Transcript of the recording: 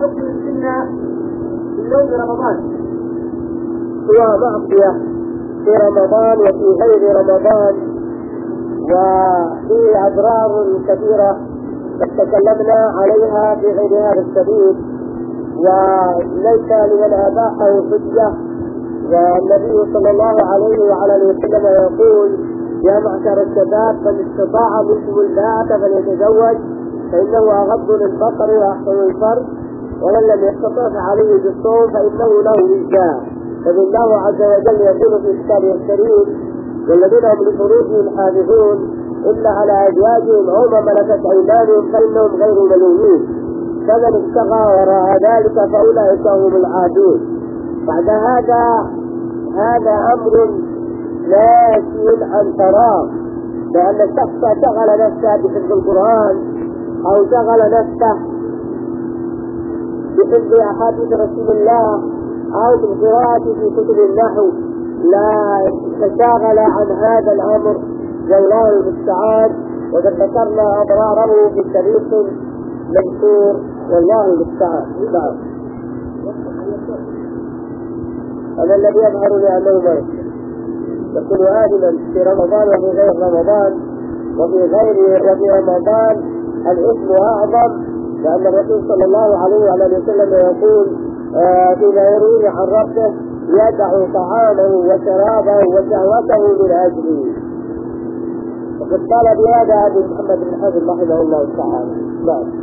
حكم السنة في يوم رمضان؟ هو معصية في رمضان وفي غير رمضان، وفيه أضرار كثيرة تكلمنا عليها في غير هذا السبيل، وليس لمن أباحه حجة. والنبي صلى الله عليه وعلى اله وسلم يقول: يا معشر الشباب من استطاع منكم الباءة فليتزوج فإنه أغض للبصر وأحسن للفرج، ومن لم يستطع فعليه بالصوم فإنه له وجاء. فالله عز وجل يقول في كتابه الكريم: والذين هم لفروجهم حافظون إلا على أزواجهم أو ما ملكت أيمانهم فإنهم غير ملومين، فمن ابتغى وراء ذلك فأولئك هم العادون. بعد هذا أمر لا يسيل عن فراغ، لأن الشخص شغل نفسه بحفظ القرآن أو شغل نفسه بحفظ أحاديث رسول الله أو بالقراءة في كتب النحو، لا تشاغل عن هذا الأمر، والله المستعان. وقد ذكرنا أضراره في تاريخ منشور، والله المستعان. هذا الذي يظهر لأنه يكون آدما في رمضان وفي غير رمضان، وفي رمضان الإثم أعظم، لأن الرسول صلى الله عليه وعلى وسلم يقول فيما يروي عن ربه: يدع طعامه وشرابه وشهوته من أجله. وقد قال بهذا أبي محمد بن حزم رحمه الله تعالى.